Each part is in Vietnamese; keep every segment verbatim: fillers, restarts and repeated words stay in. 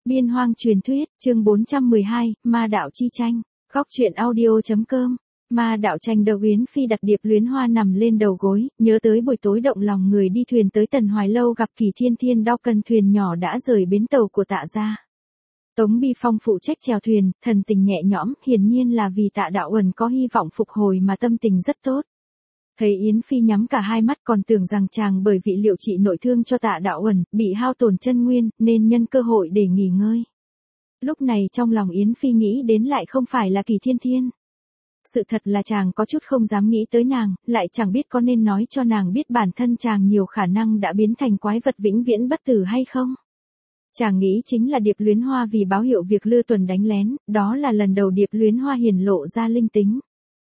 Biên hoang truyền thuyết, chương bốn trăm mười hai, ma đạo chi tranh. Góc truyện audio.com. Ma đạo tranh đầu Yến Phi đặt Điệp Luyến Hoa nằm lên đầu gối, nhớ tới buổi tối động lòng người đi thuyền tới Tần Hoài Lâu gặp Kỳ Thiên Thiên đao cần thuyền nhỏ đã rời bến tàu của Tạ gia. Tống Bi Phong phụ trách chèo thuyền, thần tình nhẹ nhõm, hiển nhiên là vì Tạ Đạo Uẩn có hy vọng phục hồi mà tâm tình rất tốt. Thấy Yến Phi nhắm cả hai mắt còn tưởng rằng chàng bởi vị liệu trị nội thương cho Tạ Đạo Uẩn, bị hao tổn chân nguyên, nên nhân cơ hội để nghỉ ngơi. Lúc này trong lòng Yến Phi nghĩ đến lại không phải là Kỳ Thiên Thiên. Sự thật là chàng có chút không dám nghĩ tới nàng, lại chẳng biết có nên nói cho nàng biết bản thân chàng nhiều khả năng đã biến thành quái vật vĩnh viễn bất tử hay không. Chàng nghĩ chính là Điệp Luyến Hoa vì báo hiệu việc Lư Tuần đánh lén, đó là lần đầu Điệp Luyến Hoa hiển lộ ra linh tính.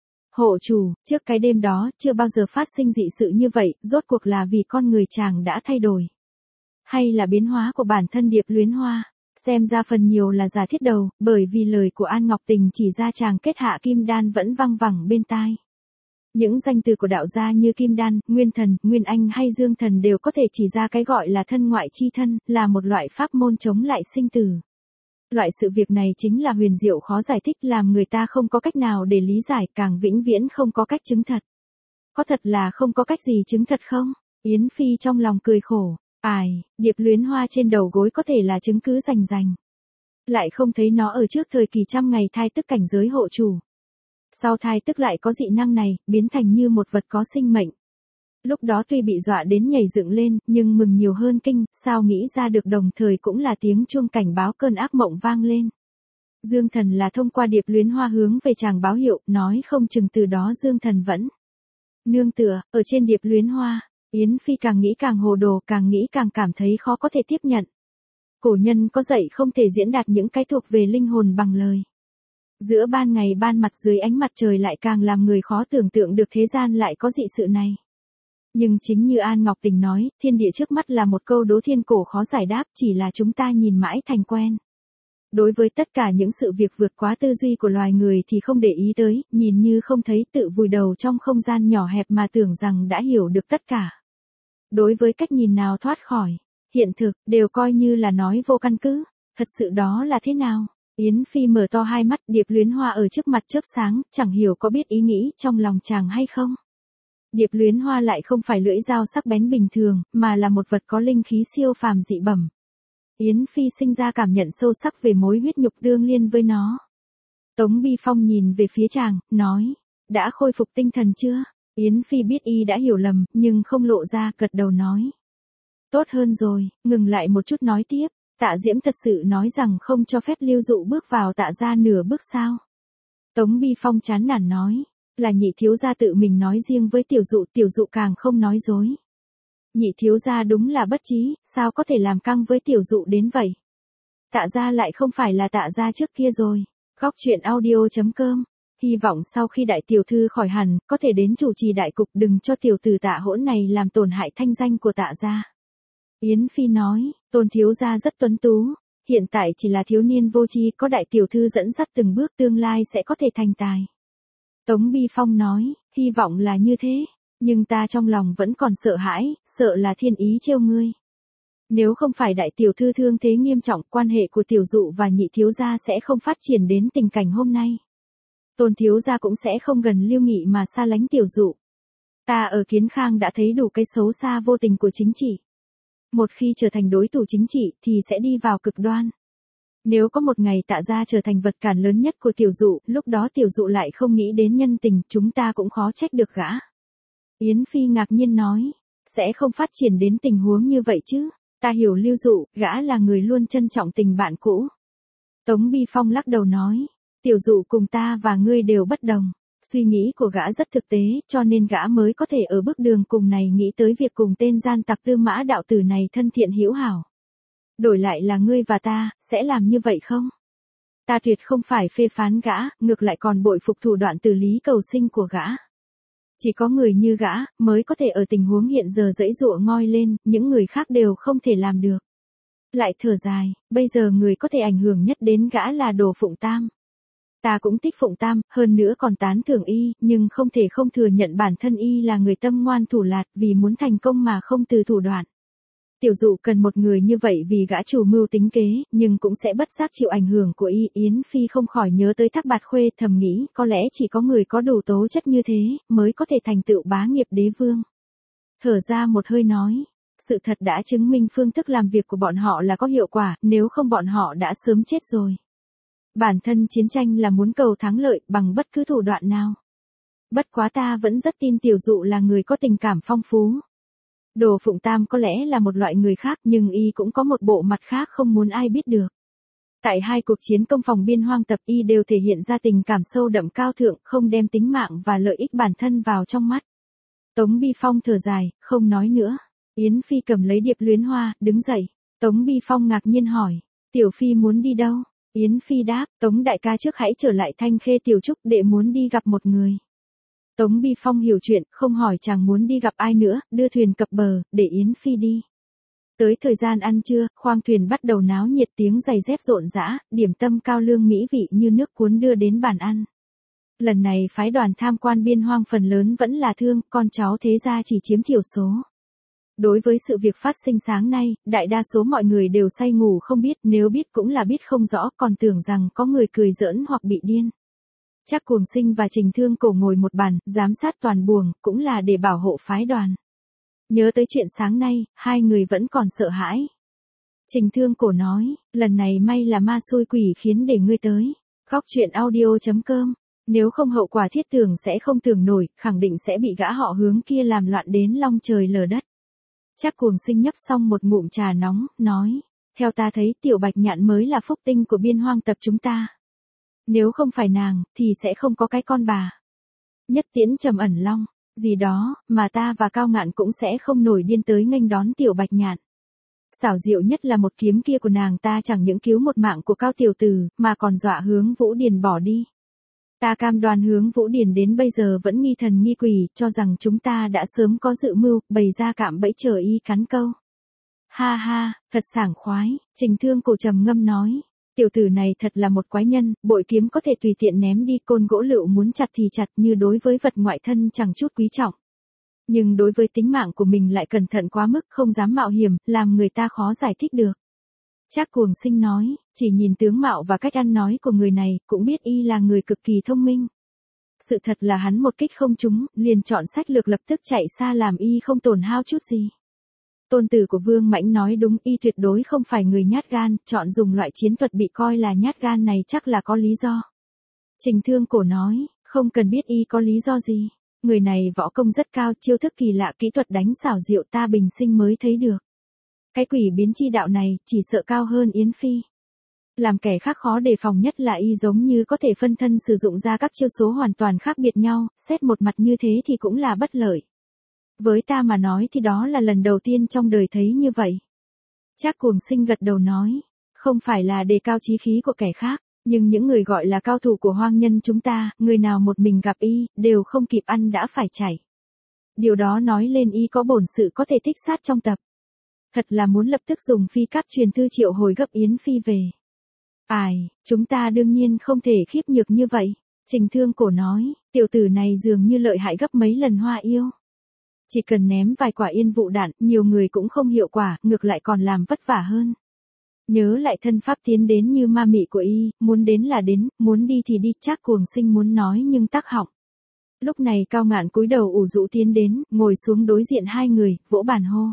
Hộ chủ, trước cái đêm đó, chưa bao giờ phát sinh dị sự như vậy, rốt cuộc là vì con người chàng đã thay đổi. Hay là biến hóa của bản thân Điệp Luyến Hoa, xem ra phần nhiều là giả thiết đầu, bởi vì lời của An Ngọc Tình chỉ ra chàng kết hạ kim đan vẫn văng vẳng bên tai. Những danh từ của đạo gia như kim đan, nguyên thần, nguyên anh hay dương thần đều có thể chỉ ra cái gọi là thân ngoại chi thân, là một loại pháp môn chống lại sinh tử. Loại sự việc này chính là huyền diệu khó giải thích, làm người ta không có cách nào để lý giải, càng vĩnh viễn không có cách chứng thật. Có thật là không có cách gì chứng thật không? Yến Phi trong lòng cười khổ. Ai, Điệp Luyến Hoa trên đầu gối có thể là chứng cứ rành rành. Lại không thấy nó ở trước thời kỳ trăm ngày thai tức cảnh giới hộ chủ. Sau thai tức lại có dị năng này, biến thành như một vật có sinh mệnh. Lúc đó tuy bị dọa đến nhảy dựng lên, nhưng mừng nhiều hơn kinh, sao nghĩ ra được, đồng thời cũng là tiếng chuông cảnh báo cơn ác mộng vang lên. Dương Thần là thông qua Điệp Luyến Hoa hướng về chàng báo hiệu, nói không chừng từ đó Dương Thần vẫn nương tựa, ở trên Điệp Luyến Hoa. Yến Phi càng nghĩ càng hồ đồ, càng nghĩ càng cảm thấy khó có thể tiếp nhận. Cổ nhân có dạy không thể diễn đạt những cái thuộc về linh hồn bằng lời. Giữa ban ngày ban mặt dưới ánh mặt trời lại càng làm người khó tưởng tượng được thế gian lại có dị sự này. Nhưng chính như An Ngọc Tình nói, thiên địa trước mắt là một câu đố thiên cổ khó giải đáp, chỉ là chúng ta nhìn mãi thành quen. Đối với tất cả những sự việc vượt quá tư duy của loài người thì không để ý tới, nhìn như không thấy, tự vùi đầu trong không gian nhỏ hẹp mà tưởng rằng đã hiểu được tất cả. Đối với cách nhìn nào thoát khỏi hiện thực, đều coi như là nói vô căn cứ. Thật sự đó là thế nào? Yến Phi mở to hai mắt, Điệp Luyến Hoa ở trước mặt chớp sáng, chẳng hiểu có biết ý nghĩ trong lòng chàng hay không. Điệp Luyến Hoa lại không phải lưỡi dao sắc bén bình thường, mà là một vật có linh khí siêu phàm dị bẩm. Yến Phi sinh ra cảm nhận sâu sắc về mối huyết nhục tương liên với nó. Tống Bi Phong nhìn về phía chàng, nói, đã khôi phục tinh thần chưa? Yến Phi biết y đã hiểu lầm, nhưng không lộ ra, gật đầu nói. Tốt hơn rồi, ngừng lại một chút nói tiếp, Tạ Diễm thật sự nói rằng không cho phép Lưu Dụ bước vào Tạ gia nửa bước sao? Tống Bi Phong chán nản nói, là nhị thiếu gia tự mình nói riêng với tiểu dụ, tiểu dụ càng không nói dối. Nhị thiếu gia đúng là bất trí, sao có thể làm căng với tiểu dụ đến vậy? Tạ gia lại không phải là Tạ gia trước kia rồi. Góc truyện audio.com. Hy vọng sau khi đại tiểu thư khỏi hẳn, có thể đến chủ trì đại cục, đừng cho tiểu tử Tạ hỗn này làm tổn hại thanh danh của Tạ gia. Yến Phi nói, Tôn thiếu gia rất tuấn tú, hiện tại chỉ là thiếu niên vô tri, có đại tiểu thư dẫn dắt từng bước tương lai sẽ có thể thành tài. Tống Bi Phong nói, hy vọng là như thế, nhưng ta trong lòng vẫn còn sợ hãi, sợ là thiên ý trêu ngươi. Nếu không phải đại tiểu thư thương thế nghiêm trọng, quan hệ của tiểu dụ và nhị thiếu gia sẽ không phát triển đến tình cảnh hôm nay. Tôn thiếu gia cũng sẽ không gần Lưu Nghị mà xa lánh tiểu dụ. Ta ở Kiến Khang đã thấy đủ cái xấu xa vô tình của chính trị. Một khi trở thành đối thủ chính trị thì sẽ đi vào cực đoan. Nếu có một ngày Tạ gia trở thành vật cản lớn nhất của tiểu dụ, lúc đó tiểu dụ lại không nghĩ đến nhân tình, chúng ta cũng khó trách được gã. Yến Phi ngạc nhiên nói, sẽ không phát triển đến tình huống như vậy chứ, ta hiểu Lưu Dụ, gã là người luôn trân trọng tình bạn cũ. Tống Bi Phong lắc đầu nói, tiểu dụ cùng ta và ngươi đều bất đồng, suy nghĩ của gã rất thực tế, cho nên gã mới có thể ở bước đường cùng này nghĩ tới việc cùng tên gian tặc Tư Mã đạo tử này thân thiện hữu hảo. Đổi lại là ngươi và ta, sẽ làm như vậy không? Ta tuyệt không phải phê phán gã, ngược lại còn bội phục thủ đoạn từ lý cầu sinh của gã. Chỉ có người như gã, mới có thể ở tình huống hiện giờ giãy giụa ngoi lên, những người khác đều không thể làm được. Lại thở dài, bây giờ người có thể ảnh hưởng nhất đến gã là Đồ Phụng Tam. Ta cũng thích Phụng Tam, hơn nữa còn tán thưởng y, nhưng không thể không thừa nhận bản thân y là người tâm ngoan thủ lạt, vì muốn thành công mà không từ thủ đoạn. Tiểu dụ cần một người như vậy vì gã chủ mưu tính kế, nhưng cũng sẽ bất giác chịu ảnh hưởng của y. Yến Phi không khỏi nhớ tới Thác Bạt Khuê, thầm nghĩ có lẽ chỉ có người có đủ tố chất như thế, mới có thể thành tựu bá nghiệp đế vương. Thở ra một hơi nói, sự thật đã chứng minh phương thức làm việc của bọn họ là có hiệu quả, nếu không bọn họ đã sớm chết rồi. Bản thân chiến tranh là muốn cầu thắng lợi bằng bất cứ thủ đoạn nào. Bất quá ta vẫn rất tin tiểu dụ là người có tình cảm phong phú. Đồ Phụng Tam có lẽ là một loại người khác, nhưng y cũng có một bộ mặt khác không muốn ai biết được. Tại hai cuộc chiến công phòng biên hoang tập, y đều thể hiện ra tình cảm sâu đậm cao thượng, không đem tính mạng và lợi ích bản thân vào trong mắt. Tống Bi Phong thở dài, không nói nữa. Yến Phi cầm lấy điệp luyến hoa, đứng dậy. Tống Bi Phong ngạc nhiên hỏi, Tiểu Phi muốn đi đâu? Yến Phi đáp, Tống đại ca trước hãy trở lại Thanh Khê Tiểu Trúc, đệ muốn đi gặp một người. Tống Bi Phong hiểu chuyện, không hỏi chàng muốn đi gặp ai nữa, đưa thuyền cập bờ, để Yến Phi đi. Tới thời gian ăn trưa, khoang thuyền bắt đầu náo nhiệt, tiếng giày dép rộn rã, điểm tâm cao lương mỹ vị như nước cuốn đưa đến bàn ăn. Lần này phái đoàn tham quan biên hoang phần lớn vẫn là thương, con cháu thế gia chỉ chiếm thiểu số. Đối với sự việc phát sinh sáng nay, đại đa số mọi người đều say ngủ không biết, nếu biết cũng là biết không rõ, còn tưởng rằng có người cười giỡn hoặc bị điên. Trác Cuồng Sinh và Trình Thương Cổ ngồi một bàn, giám sát toàn buồng, cũng là để bảo hộ phái đoàn. Nhớ tới chuyện sáng nay, hai người vẫn còn sợ hãi. Trình Thương Cổ nói, lần này may là ma xui quỷ khiến để ngươi tới. Góc truyện audio chấm com. Nếu không hậu quả thiết tưởng sẽ không tưởng nổi, khẳng định sẽ bị gã họ Hướng kia làm loạn đến long trời lở đất. Trác Cuồng Sinh nhấp xong một ngụm trà nóng, nói, theo ta thấy Tiểu Bạch Nhạn mới là phúc tinh của biên hoang tập chúng ta. Nếu không phải nàng, thì sẽ không có cái con bà. Nhất Tiễn trầm ẩn long, gì đó, mà ta và Cao Ngạn cũng sẽ không nổi điên tới nghênh đón Tiểu Bạch Nhạn. Xảo diệu nhất là một kiếm kia của nàng ta chẳng những cứu một mạng của Cao tiểu tử, mà còn dọa Hướng Vũ Điền bỏ đi. Ta cam đoan Hướng Vũ Điền đến bây giờ vẫn nghi thần nghi quỷ, cho rằng chúng ta đã sớm có dự mưu, bày ra cạm bẫy chờ y cắn câu. Ha ha, thật sảng khoái, Trình Thương Cổ trầm ngâm nói. Tiểu tử này thật là một quái nhân, bội kiếm có thể tùy tiện ném đi, côn gỗ lựu muốn chặt thì chặt, như đối với vật ngoại thân chẳng chút quý trọng. Nhưng đối với tính mạng của mình lại cẩn thận quá mức, không dám mạo hiểm, làm người ta khó giải thích được. Trác Cuồng Sinh nói, chỉ nhìn tướng mạo và cách ăn nói của người này, cũng biết y là người cực kỳ thông minh. Sự thật là hắn một kích không trúng, liền chọn sách lược lập tức chạy xa làm y không tổn hao chút gì. Tôn tử của Vương Mãnh nói đúng, y tuyệt đối không phải người nhát gan, chọn dùng loại chiến thuật bị coi là nhát gan này chắc là có lý do. Trình Thương Cổ nói, không cần biết y có lý do gì. Người này võ công rất cao, chiêu thức kỳ lạ, kỹ thuật đánh xảo diệu ta bình sinh mới thấy được. Cái quỷ biến chi đạo này, chỉ sợ cao hơn Yến Phi. Làm kẻ khác khó đề phòng nhất là y giống như có thể phân thân sử dụng ra các chiêu số hoàn toàn khác biệt nhau, xét một mặt như thế thì cũng là bất lợi. Với ta mà nói thì đó là lần đầu tiên trong đời thấy như vậy. Trác Cuồng Sinh gật đầu nói, không phải là đề cao chí khí của kẻ khác, nhưng những người gọi là cao thủ của hoang nhân chúng ta, người nào một mình gặp y, đều không kịp ăn đã phải chảy. Điều đó nói lên y có bổn sự có thể thích sát trong tập. Thật là muốn lập tức dùng phi cáp truyền thư triệu hồi gấp Yến Phi về. Ai, chúng ta đương nhiên không thể khiếp nhược như vậy. Trình Thương Cổ nói, tiểu tử này dường như lợi hại gấp mấy lần Hoa Yêu. Chỉ cần ném vài quả yên vụ đạn, nhiều người cũng không hiệu quả, ngược lại còn làm vất vả hơn. Nhớ lại thân pháp tiến đến như ma mị của y, muốn đến là đến, muốn đi thì đi. Trác Cuồng Sinh muốn nói nhưng tắc họng. Lúc này Cao Ngạn cúi đầu ủ rũ tiến đến, ngồi xuống đối diện hai người, vỗ bàn hô.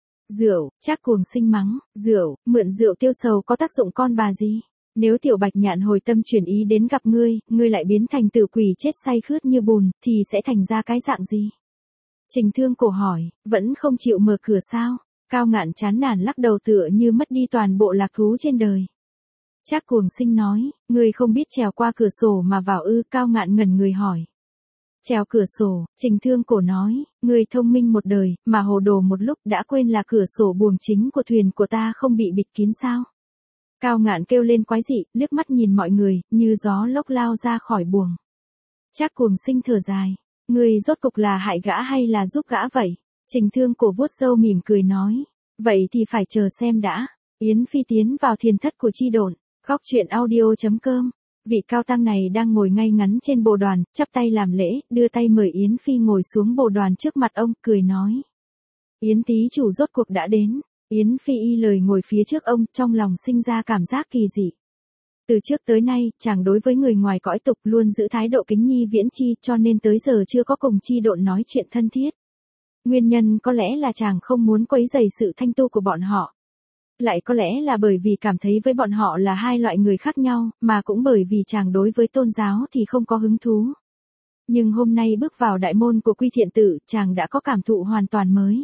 Rượu, Trác Cuồng Sinh mắng, rượu, mượn rượu tiêu sầu có tác dụng con bà gì? Nếu Tiểu Bạch Nhạn hồi tâm chuyển ý đến gặp ngươi, ngươi lại biến thành tử quỷ chết say khướt như bùn, thì sẽ thành ra cái dạng gì? Trình Thương Cổ hỏi, vẫn không chịu mở cửa sao? Cao Ngạn chán nản lắc đầu tựa như mất đi toàn bộ lạc thú trên đời. Trác Cuồng Sinh nói, ngươi không biết trèo qua cửa sổ mà vào ư? Cao Ngạn ngẩn người hỏi. Trèo cửa sổ, Trình Thương Cổ nói, ngươi thông minh một đời, mà hồ đồ một lúc đã quên là cửa sổ buồng chính của thuyền của ta không bị bịt kín sao? Cao Ngạn kêu lên quái dị, liếc mắt nhìn mọi người, như gió lốc lao ra khỏi buồng. Trác Cuồng Sinh thở dài, ngươi rốt cục là hại gã hay là giúp gã vậy? Trình Thương Cổ vuốt râu mỉm cười nói, vậy thì phải chờ xem đã. Yến Phi tiến vào thiền thất của Chi Độn, góc truyện audio chấm com. Vị cao tăng này đang ngồi ngay ngắn trên bồ đoàn, chắp tay làm lễ, đưa tay mời Yến Phi ngồi xuống bồ đoàn trước mặt ông, cười nói. Yến thí chủ rốt cuộc đã đến. Yến Phi y lời ngồi phía trước ông, trong lòng sinh ra cảm giác kỳ dị. Từ trước tới nay, chàng đối với người ngoài cõi tục luôn giữ thái độ kính nhi viễn chi, cho nên tới giờ chưa có cùng Chi Độn nói chuyện thân thiết. Nguyên nhân có lẽ là chàng không muốn quấy rầy sự thanh tu của bọn họ. Lại có lẽ là bởi vì cảm thấy với bọn họ là hai loại người khác nhau, mà cũng bởi vì chàng đối với tôn giáo thì không có hứng thú. Nhưng hôm nay bước vào đại môn của Quy Thiện Tự, chàng đã có cảm thụ hoàn toàn mới.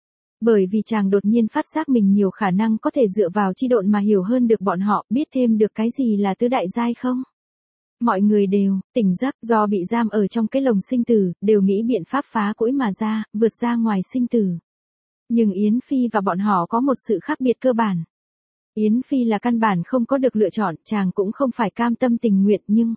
Bởi vì chàng đột nhiên phát giác mình nhiều khả năng có thể dựa vào Chi Độn mà hiểu hơn được bọn họ, biết thêm được cái gì là tứ đại giai không? Mọi người đều, tỉnh giấc, do bị giam ở trong cái lồng sinh tử, đều nghĩ biện pháp phá cũi mà ra, vượt ra ngoài sinh tử. Nhưng Yến Phi và bọn họ có một sự khác biệt cơ bản. Yến Phi là căn bản không có được lựa chọn, chàng cũng không phải cam tâm tình nguyện nhưng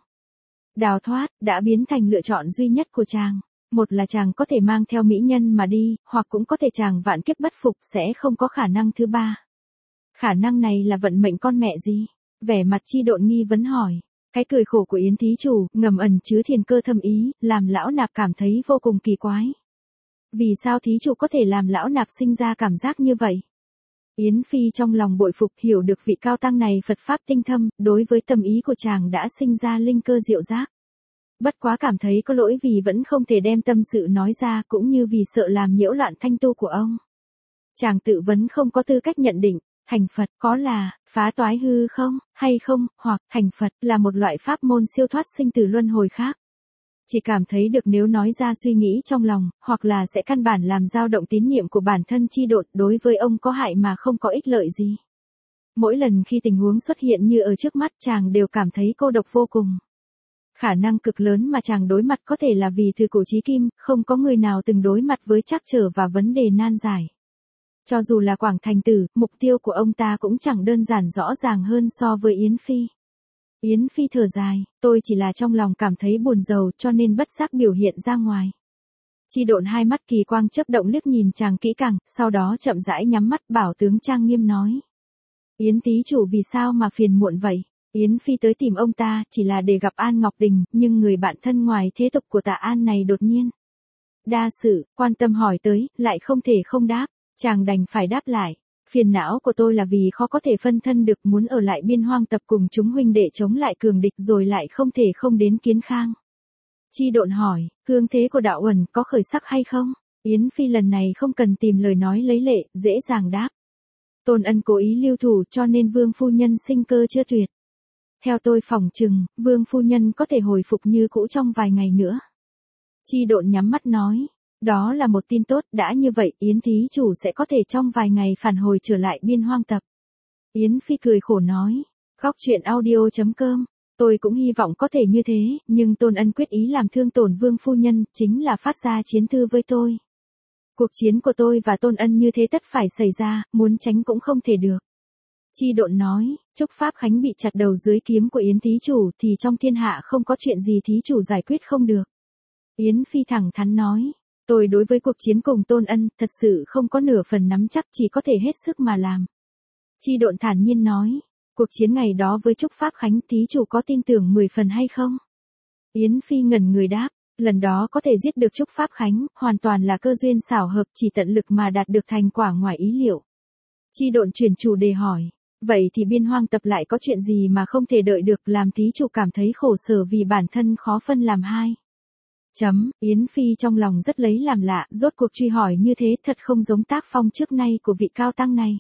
đào thoát đã biến thành lựa chọn duy nhất của chàng. Một là chàng có thể mang theo mỹ nhân mà đi, hoặc cũng có thể chàng vạn kiếp bất phục sẽ không có khả năng thứ ba. Khả năng này là vận mệnh con mẹ gì? Vẻ mặt Chi Độn nghi vấn hỏi. Cái cười khổ của Yến thí chủ, ngầm ẩn chứa thiền cơ thâm ý, làm lão nạp cảm thấy vô cùng kỳ quái. Vì sao thí chủ có thể làm lão nạp sinh ra cảm giác như vậy? Yến Phi trong lòng bội phục hiểu được vị cao tăng này Phật Pháp tinh thâm, đối với tâm ý của chàng đã sinh ra linh cơ diệu giác. Bất quá cảm thấy có lỗi vì vẫn không thể đem tâm sự nói ra cũng như vì sợ làm nhiễu loạn thanh tu của ông. Chàng tự vấn không có tư cách nhận định, hành Phật có là, phá toái hư không, hay không, hoặc hành Phật là một loại pháp môn siêu thoát sinh tử luân hồi khác. Chỉ cảm thấy được nếu nói ra suy nghĩ trong lòng, hoặc là sẽ căn bản làm dao động tín niệm của bản thân Chi Độn đối với ông có hại mà không có ích lợi gì. Mỗi lần khi tình huống xuất hiện như ở trước mắt chàng đều cảm thấy cô độc vô cùng. Khả năng cực lớn mà chàng đối mặt có thể là vì từ cổ chí kim, không có người nào từng đối mặt với trắc trở và vấn đề nan giải. Cho dù là Quảng Thành Tử, mục tiêu của ông ta cũng chẳng đơn giản rõ ràng hơn so với Yến Phi. Yến Phi thở dài, tôi chỉ là trong lòng cảm thấy buồn rầu cho nên bất giác biểu hiện ra ngoài. Chi Độn hai mắt kỳ quang chớp động liếc nhìn chàng kỹ càng, sau đó chậm rãi nhắm mắt bảo tướng trang nghiêm nói. Yến thí chủ vì sao mà phiền muộn vậy? Yến Phi tới tìm ông ta chỉ là để gặp An Ngọc Đình, nhưng người bạn thân ngoài thế tục của Tạ An này đột nhiên đa sự, quan tâm hỏi tới, lại không thể không đáp, chàng đành phải đáp lại. Phiền não của tôi là vì khó có thể phân thân được muốn ở lại Biên Hoang tập cùng chúng huynh đệ chống lại cường địch rồi lại không thể không đến Kiến Khang. Chi Độn hỏi, cương thế của đạo uẩn có khởi sắc hay không? Yến Phi lần này không cần tìm lời nói lấy lệ, dễ dàng đáp. Tôn Ân cố ý lưu thủ cho nên Vương phu nhân sinh cơ chưa tuyệt. Theo tôi phỏng chừng, Vương phu nhân có thể hồi phục như cũ trong vài ngày nữa. Chi Độn nhắm mắt nói, đó là một tin tốt, đã như vậy Yến thí chủ sẽ có thể trong vài ngày phản hồi trở lại Biên Hoang tập. Yến Phi cười khổ nói, góc truyện audio chấm com, tôi cũng hy vọng có thể như thế, nhưng Tôn Ân quyết ý làm thương tổn Vương phu nhân, chính là phát ra chiến thư với tôi. Cuộc chiến của tôi và Tôn Ân như thế tất phải xảy ra, muốn tránh cũng không thể được. Chi Độn nói, Trúc Pháp Khánh bị chặt đầu dưới kiếm của Yến thí chủ thì trong thiên hạ không có chuyện gì thí chủ giải quyết không được. Yến Phi thẳng thắn nói, tôi đối với cuộc chiến cùng Tôn Ân thật sự không có nửa phần nắm chắc, chỉ có thể hết sức mà làm. Chi Độn thản nhiên nói, cuộc chiến ngày đó với Trúc Pháp Khánh thí chủ có tin tưởng mười phần hay không? Yến Phi ngẩn người đáp, lần đó có thể giết được Trúc Pháp Khánh, hoàn toàn là cơ duyên xảo hợp, chỉ tận lực mà đạt được thành quả ngoài ý liệu. Chi Độn chuyển chủ đề hỏi, vậy thì Biên Hoang tập lại có chuyện gì mà không thể đợi được làm thí chủ cảm thấy khổ sở vì bản thân khó phân làm hai? Chấm, Yến Phi trong lòng rất lấy làm lạ, rốt cuộc truy hỏi như thế thật không giống tác phong trước nay của vị cao tăng này.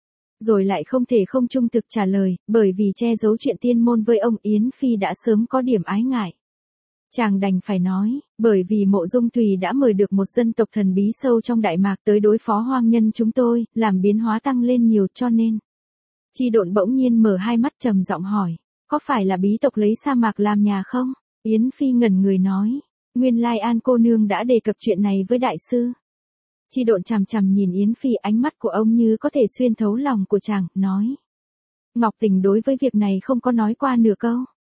Rồi lại không thể không trung thực trả lời, bởi vì che giấu chuyện tiên môn với ông Yến Phi đã sớm có điểm ái ngại. Chàng đành phải nói, bởi vì Mộ Dung Thùy đã mời được một dân tộc thần bí sâu trong Đại Mạc tới đối phó hoang nhân chúng tôi, làm biến hóa tăng lên nhiều cho nên. Chi Độn bỗng nhiên mở hai mắt trầm giọng hỏi, có phải là bí tộc lấy sa mạc làm nhà không? Yến Phi ngẩn người nói, nguyên lai An cô nương đã đề cập chuyện này với đại sư. Chi Độn chằm chằm nhìn Yến Phi, ánh mắt của ông như có thể xuyên thấu lòng của chàng, nói. Ngọc Tình đối với việc này không có nói qua nửa câu.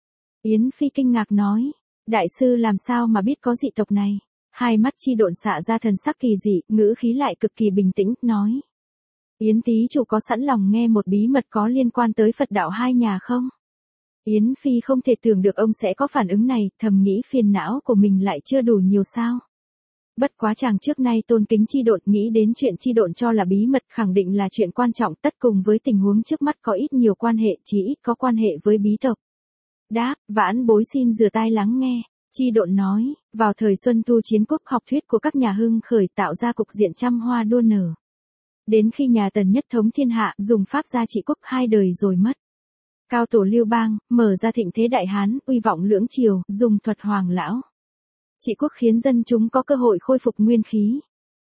Yến Phi kinh ngạc nói, đại sư làm sao mà biết có dị tộc này? Hai mắt Chi Độn xạ ra thần sắc kỳ dị, ngữ khí lại cực kỳ bình tĩnh, nói. Yến tí chủ có sẵn lòng nghe một bí mật có liên quan tới Phật đạo hai nhà không? Yến Phi không thể tưởng được ông sẽ có phản ứng này, thầm nghĩ phiền não của mình lại chưa đủ nhiều sao. Bất quá chàng trước nay tôn kính Chi Độn, nghĩ đến chuyện Chi Độn cho là bí mật khẳng định là chuyện quan trọng, tất cùng với tình huống trước mắt có ít nhiều quan hệ, chỉ ít có quan hệ với bí tộc. Đáp, vãn bối xin rửa tai lắng nghe. Chi Độn nói, vào thời Xuân Thu chiến quốc, học thuyết của các nhà hưng khởi tạo ra cục diện trăm hoa đua nở. Đến khi nhà Tần nhất thống thiên hạ, dùng pháp gia trị quốc hai đời rồi mất. Cao tổ Lưu Bang, mở ra thịnh thế Đại Hán, uy vọng lưỡng triều, dùng thuật hoàng lão trị quốc khiến dân chúng có cơ hội khôi phục nguyên khí.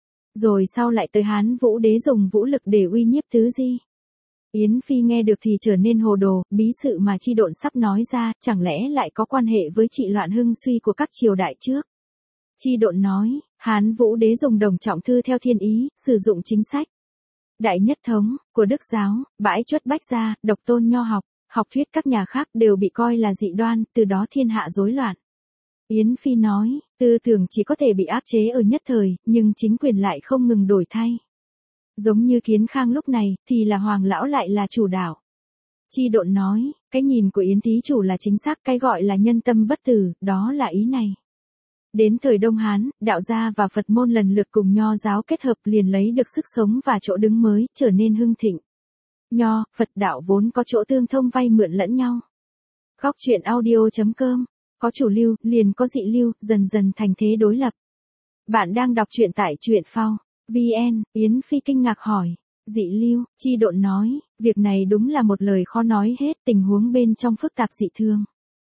Rồi sau lại tới Hán Vũ đế dùng vũ lực để uy nhiếp tứ di. Yến Phi nghe được thì trở nên hồ đồ, bí sự mà Chi Độn sắp nói ra, chẳng lẽ lại có quan hệ với trị loạn hưng suy của các triều đại trước. Chi Độn nói, Hán Vũ đế dùng Đồng Trọng Thư theo thiên ý, sử dụng chính sách Đại Nhất Thống, của Đức Giáo, bãi chuất bách gia, độc tôn nho học, học thuyết các nhà khác đều bị coi là dị đoan, từ đó thiên hạ rối loạn. Yến Phi nói, tư tưởng chỉ có thể bị áp chế ở nhất thời, nhưng chính quyền lại không ngừng đổi thay. Giống như Kiến Khang lúc này, thì là Hoàng lão lại là chủ đạo. Chi Độn nói, cái nhìn của Yến thí chủ là chính xác, cái gọi là nhân tâm bất tử, đó là ý này. Đến thời Đông Hán, đạo gia và Phật môn lần lượt cùng nho giáo kết hợp liền lấy được sức sống và chỗ đứng mới, trở nên hưng thịnh. Nho, Phật đạo vốn có chỗ tương thông vay mượn lẫn nhau. Góc truyện audio chấm com, có chủ lưu, liền có dị lưu, dần dần thành thế đối lập. Bạn đang đọc truyện tại truyện phao chấm vn, Yến Phi kinh ngạc hỏi. Dị lưu, Chi Độn nói, việc này đúng là một lời khó nói hết, tình huống bên trong phức tạp dị thương.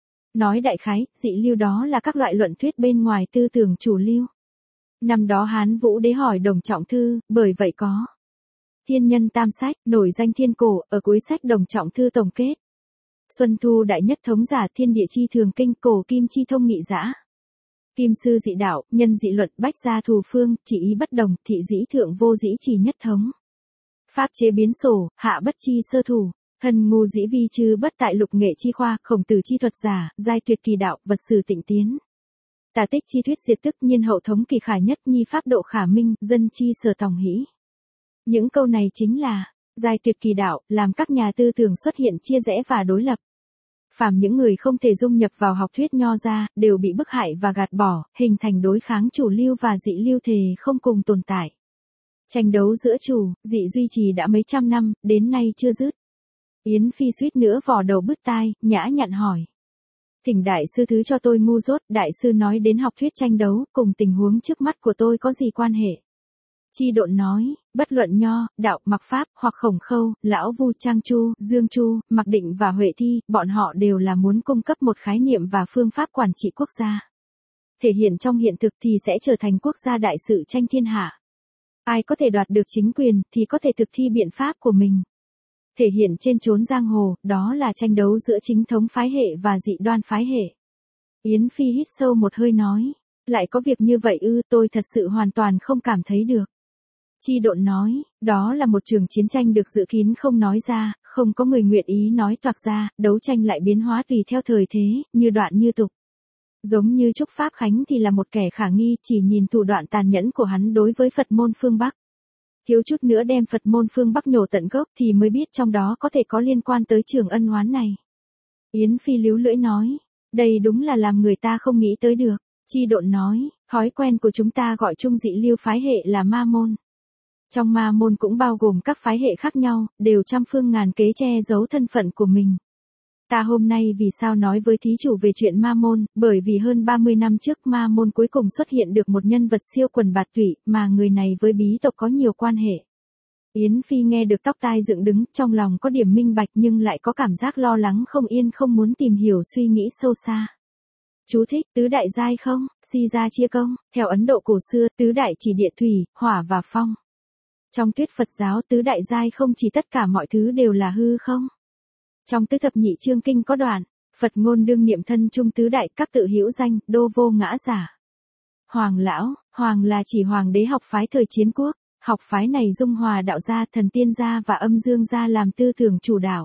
Nói đại khái, dị lưu đó là các loại luận thuyết bên ngoài tư tưởng chủ lưu. Năm đó Hán Vũ đế hỏi Đồng Trọng Thư, bởi vậy có Thiên Nhân Tam Sách, nổi danh thiên cổ, ở cuối sách Đồng Trọng Thư tổng kết. Xuân Thu Đại Nhất Thống giả, Thiên Địa Chi Thường Kinh, Cổ Kim Chi Thông Nghị Giã. Kim Sư Dị Đạo, Nhân Dị Luận, Bách Gia Thù Phương, chỉ ý bất đồng, thị dĩ thượng vô dĩ chỉ nhất thống. Pháp chế biến sổ, hạ bất chi sơ thủ. Thần ngu dĩ vi chư bất tại lục nghệ chi khoa, khổng tử chi thuật giả, giai tuyệt kỳ đạo, vật sử tịnh tiến. Tà tích chi thuyết diệt tức, nhiên hậu thống kỳ khả nhất, nhi pháp độ khả minh, dân chi sở tòng hỷ. Những câu này chính là giai tuyệt kỳ đạo, làm các nhà tư tưởng xuất hiện chia rẽ và đối lập. Phàm những người không thể dung nhập vào học thuyết nho gia, đều bị bức hại và gạt bỏ, hình thành đối kháng chủ lưu và dị lưu thề không cùng tồn tại. Tranh đấu giữa chủ, dị duy trì đã mấy trăm năm, đến nay chưa dứt. Yến Phi suýt nữa vò đầu bứt tai, nhã nhặn hỏi. Thỉnh đại sư thứ cho tôi ngu dốt, đại sư nói đến học thuyết tranh đấu, cùng tình huống trước mắt của tôi có gì quan hệ? Chi Độn nói, bất luận nho, đạo, mặc pháp, hoặc khổng khâu, lão Vu, Trang Chu, Dương Chu, Mặc Định và Huệ Thi, bọn họ đều là muốn cung cấp một khái niệm và phương pháp quản trị quốc gia. Thể hiện trong hiện thực thì sẽ trở thành quốc gia đại sự tranh thiên hạ. Ai có thể đoạt được chính quyền thì có thể thực thi biện pháp của mình. Thể hiện trên chốn giang hồ, đó là tranh đấu giữa chính thống phái hệ và dị đoan phái hệ. Yến Phi hít sâu một hơi nói, lại có việc như vậy ư, tôi thật sự hoàn toàn không cảm thấy được. Chi Độn nói, đó là một trường chiến tranh được dự kín không nói ra, không có người nguyện ý nói toạc ra, đấu tranh lại biến hóa tùy theo thời thế, như đoạn như tục. Giống như Trúc Pháp Khánh thì là một kẻ khả nghi, chỉ nhìn thủ đoạn tàn nhẫn của hắn đối với Phật môn phương Bắc. Thiếu chút nữa đem Phật môn phương Bắc nhổ tận gốc thì mới biết trong đó có thể có liên quan tới trường ân oán này. Yến Phi líu lưỡi nói, đây đúng là làm người ta không nghĩ tới được. Chi Độn nói, thói quen của chúng ta gọi chung dị lưu phái hệ là ma môn. Trong ma môn cũng bao gồm các phái hệ khác nhau, đều trăm phương ngàn kế che giấu thân phận của mình. Ta hôm nay vì sao nói với thí chủ về chuyện ma môn, bởi vì hơn ba mươi năm trước ma môn cuối cùng xuất hiện được một nhân vật siêu quần bạt tụy, mà người này với bí tộc có nhiều quan hệ. Yến Phi nghe được tóc tai dựng đứng, trong lòng có điểm minh bạch nhưng lại có cảm giác lo lắng không yên, không muốn tìm hiểu suy nghĩ sâu xa. Chú thích, tứ đại giai không, si gia chia công, theo Ấn Độ cổ xưa, tứ đại chỉ địa thủy, hỏa và phong. Trong thuyết Phật giáo tứ đại giai không chỉ tất cả mọi thứ đều là hư không. Trong tứ thập nhị chương kinh có đoạn, Phật ngôn đương niệm thân chung tứ đại, các tự hữu danh, đô vô ngã giả. Hoàng lão, hoàng là chỉ hoàng đế học phái thời chiến quốc, học phái này dung hòa đạo gia, thần tiên gia và âm dương gia làm tư tưởng chủ đạo.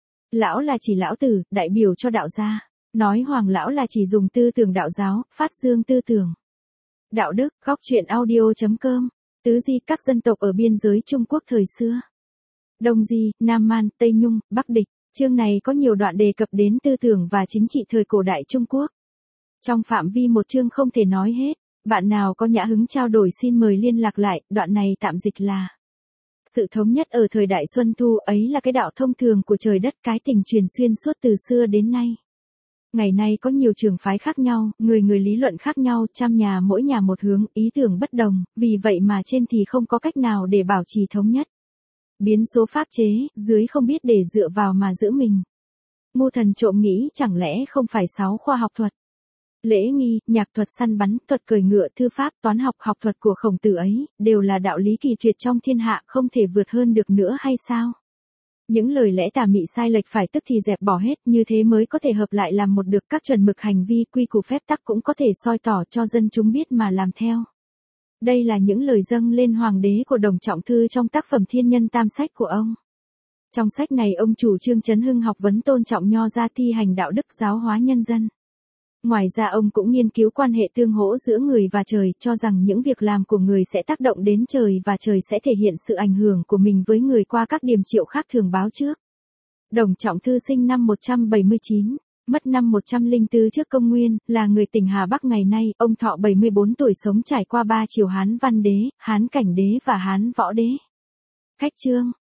Lão là chỉ lão tử, đại biểu cho đạo gia. Nói hoàng lão là chỉ dùng tư tưởng đạo giáo, phát dương tư tưởng đạo đức. Góc truyện audio chấm com. Tứ di các dân tộc ở biên giới Trung Quốc thời xưa. Đông Di, Nam Man, Tây Nhung, Bắc Địch. Chương này có nhiều đoạn đề cập đến tư tưởng và chính trị thời cổ đại Trung Quốc. Trong phạm vi một chương không thể nói hết. Bạn nào có nhã hứng trao đổi xin mời liên lạc lại, đoạn này tạm dịch là: sự thống nhất ở thời đại Xuân Thu ấy là cái đạo thông thường của trời đất, cái tình truyền xuyên suốt từ xưa đến nay. Ngày nay có nhiều trường phái khác nhau, người người lý luận khác nhau, trăm nhà mỗi nhà một hướng, ý tưởng bất đồng, vì vậy mà trên thì không có cách nào để bảo trì thống nhất. Biến số pháp chế, dưới không biết để dựa vào mà giữ mình. Mưu thần trộm nghĩ chẳng lẽ không phải sáu khoa học thuật. Lễ nghi, nhạc thuật, săn bắn, thuật cưỡi ngựa, thư pháp, toán học, học thuật của Khổng Tử ấy, đều là đạo lý kỳ tuyệt trong thiên hạ, không thể vượt hơn được nữa hay sao? Những lời lẽ tà mị sai lệch phải tức thì dẹp bỏ hết, như thế mới có thể hợp lại làm một được, các chuẩn mực hành vi, quy củ phép tắc cũng có thể soi tỏ cho dân chúng biết mà làm theo. Đây là những lời dâng lên hoàng đế của Đồng Trọng Thư trong tác phẩm Thiên Nhân Tam Sách của ông. Trong sách này ông chủ trương chấn hưng học vấn, tôn trọng nho gia, thi hành đạo đức, giáo hóa nhân dân. Ngoài ra ông cũng nghiên cứu quan hệ tương hỗ giữa người và trời, cho rằng những việc làm của người sẽ tác động đến trời và trời sẽ thể hiện sự ảnh hưởng của mình với người qua các điềm triệu khác thường báo trước. Đồng Trọng Thư sinh năm một trăm bảy mươi chín, mất năm một trăm lẻ bốn trước công nguyên, là người tỉnh Hà Bắc ngày nay, ông thọ bảy mươi bốn tuổi, sống trải qua ba triều Hán Văn Đế, Hán Cảnh Đế và Hán Võ Đế. Khách chương.